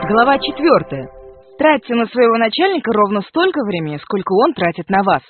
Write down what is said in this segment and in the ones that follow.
Глава 4. Тратьте на своего начальника ровно столько времени, сколько он тратит на вас.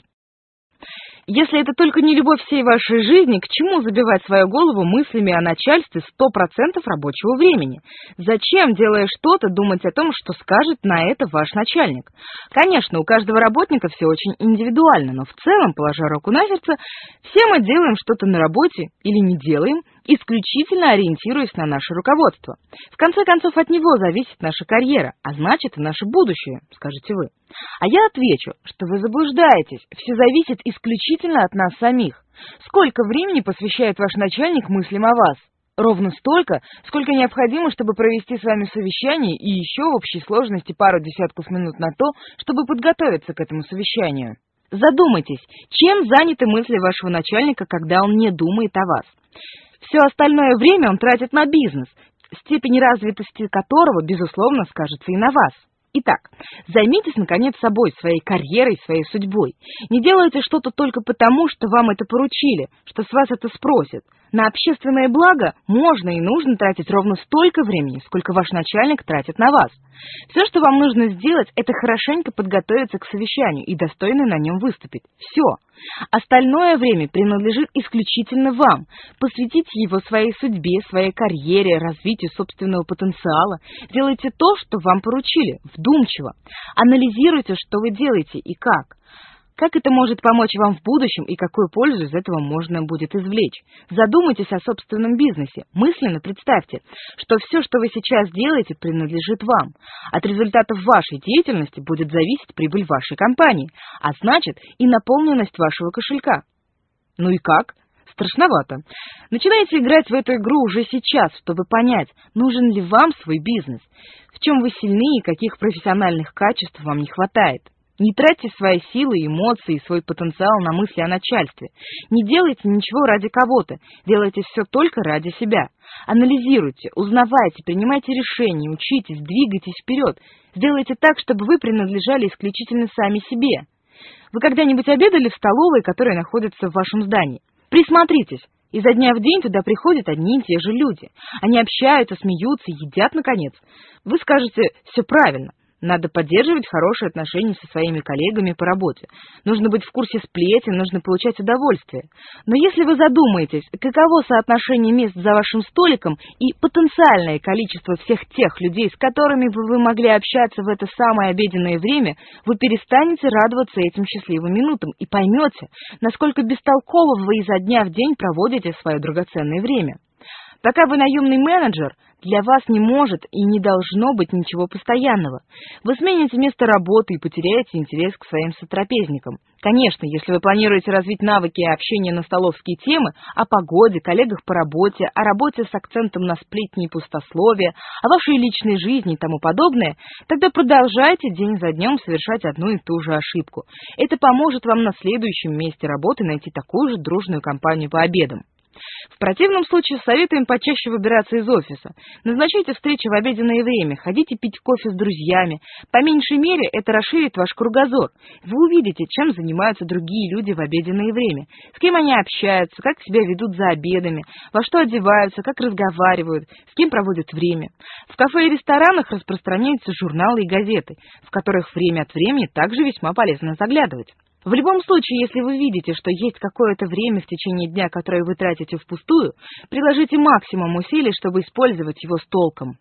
Если это только не любовь всей вашей жизни, к чему забивать свою голову мыслями о начальстве 100% рабочего времени? Зачем, делая что-то, думать о том, что скажет на это ваш начальник? Конечно, у каждого работника все очень индивидуально, но в целом, положа руку на сердце, все мы делаем что-то на работе или не делаем, исключительно ориентируясь на наше руководство. В конце концов, от него зависит наша карьера, а значит и наше будущее, скажете вы. А я отвечу, что вы заблуждаетесь, все зависит исключительно от нас самих. Сколько времени посвящает ваш начальник мыслям о вас? Ровно столько, сколько необходимо, чтобы провести с вами совещание и еще в общей сложности пару десятков минут на то, чтобы подготовиться к этому совещанию. Задумайтесь, чем заняты мысли вашего начальника, когда он не думает о вас. Все остальное время он тратит на бизнес, степень развитости которого, безусловно, скажется и на вас. Итак, займитесь, наконец, собой, своей карьерой, своей судьбой. Не делайте что-то только потому, что вам это поручили, что с вас это спросят. На общественное благо можно и нужно тратить ровно столько времени, сколько ваш начальник тратит на вас. Все, что вам нужно сделать, это хорошенько подготовиться к совещанию и достойно на нем выступить. Все. Остальное время принадлежит исключительно вам. Посвятите его своей судьбе, своей карьере, развитию собственного потенциала. Делайте то, что вам поручили, вдумчиво. Анализируйте, что вы делаете и как. Как это может помочь вам в будущем и какую пользу из этого можно будет извлечь? Задумайтесь о собственном бизнесе. Мысленно представьте, что все, что вы сейчас делаете, принадлежит вам. От результатов вашей деятельности будет зависеть прибыль вашей компании, а значит и наполненность вашего кошелька. Ну и как? Страшновато. Начинайте играть в эту игру уже сейчас, чтобы понять, нужен ли вам свой бизнес, в чем вы сильны и каких профессиональных качеств вам не хватает. Не тратьте свои силы, эмоции и свой потенциал на мысли о начальстве. Не делайте ничего ради кого-то, делайте все только ради себя. Анализируйте, узнавайте, принимайте решения, учитесь, двигайтесь вперед. Сделайте так, чтобы вы принадлежали исключительно сами себе. Вы когда-нибудь обедали в столовой, которая находится в вашем здании? Присмотритесь. Изо дня в день туда приходят одни и те же люди. Они общаются, смеются, едят, наконец. Вы скажете, все правильно. Надо поддерживать хорошие отношения со своими коллегами по работе. Нужно быть в курсе сплетен, нужно получать удовольствие. Но если вы задумаетесь, каково соотношение мест за вашим столиком и потенциальное количество всех тех людей, с которыми вы могли общаться в это самое обеденное время, вы перестанете радоваться этим счастливым минутам и поймете, насколько бестолково вы изо дня в день проводите свое драгоценное время. Пока вы наемный менеджер, для вас не может и не должно быть ничего постоянного. Вы смените место работы и потеряете интерес к своим сотрапезникам. Конечно, если вы планируете развить навыки общения на столовские темы, о погоде, коллегах по работе, о работе с акцентом на сплетни и пустословие, о вашей личной жизни и тому подобное, тогда продолжайте день за днем совершать одну и ту же ошибку. Это поможет вам на следующем месте работы найти такую же дружную компанию по обедам. В противном случае советуем почаще выбираться из офиса. Назначайте встречи в обеденное время, ходите пить кофе с друзьями. По меньшей мере это расширит ваш кругозор. Вы увидите, чем занимаются другие люди в обеденное время, с кем они общаются, как себя ведут за обедами, во что одеваются, как разговаривают, с кем проводят время. В кафе и ресторанах распространяются журналы и газеты, в которых время от времени также весьма полезно заглядывать. В любом случае, если вы видите, что есть какое-то время в течение дня, которое вы тратите впустую, приложите максимум усилий, чтобы использовать его с толком.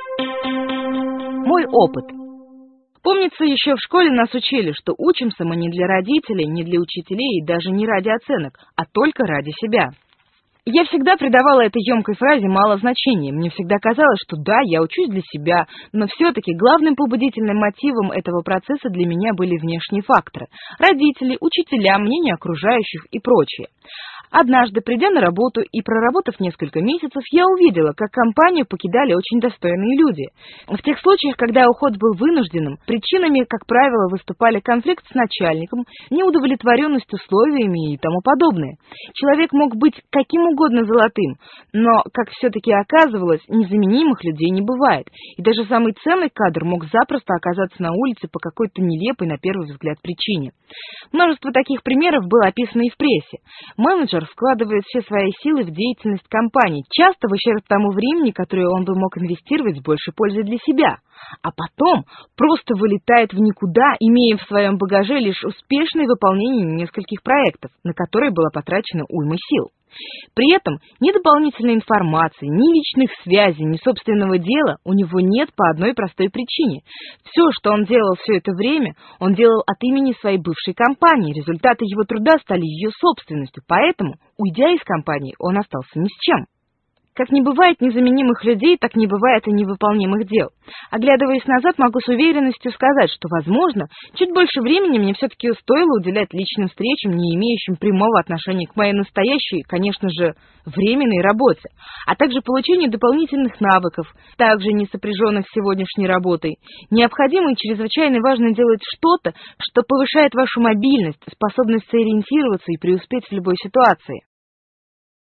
Мой опыт. Помнится, еще в школе нас учили, что учимся мы не для родителей, не для учителей и даже не ради оценок, а только ради себя. Я всегда придавала этой емкой фразе мало значения. Мне всегда казалось, что да, я учусь для себя, но все-таки главным побудительным мотивом этого процесса для меня были внешние факторы. Родители, учителя, мнение окружающих и прочее. Однажды, придя на работу и проработав несколько месяцев, я увидела, как компанию покидали очень достойные люди. В тех случаях, когда уход был вынужденным, причинами, как правило, выступали конфликт с начальником, неудовлетворенность условиями и тому подобное. Человек мог быть каким угодно золотым, но, как все-таки оказывалось, незаменимых людей не бывает, и даже самый ценный кадр мог запросто оказаться на улице по какой-то нелепой, на первый взгляд, причине. Множество таких примеров было описано и в прессе. Менеджер вкладывает все свои силы в деятельность компании, часто в ущерб тому времени, которое он бы мог инвестировать с большей пользой для себя. а потом просто вылетает в никуда, имея в своем багаже лишь успешное выполнение нескольких проектов, на которые была потрачена уйма сил. При этом ни дополнительной информации, ни личных связей, ни собственного дела у него нет по одной простой причине. Все, что он делал все это время, он делал от имени своей бывшей компании. Результаты его труда стали ее собственностью, поэтому, уйдя из компании, он остался ни с чем. Как не бывает незаменимых людей, так не бывает и невыполнимых дел. Оглядываясь назад, могу с уверенностью сказать, что, возможно, чуть больше времени мне все-таки стоило уделять личным встречам, не имеющим прямого отношения к моей настоящей, конечно же, временной работе, а также получению дополнительных навыков, также не сопряженных с сегодняшней работой. Необходимо и чрезвычайно важно делать что-то, что повышает вашу мобильность, способность сориентироваться и преуспеть в любой ситуации.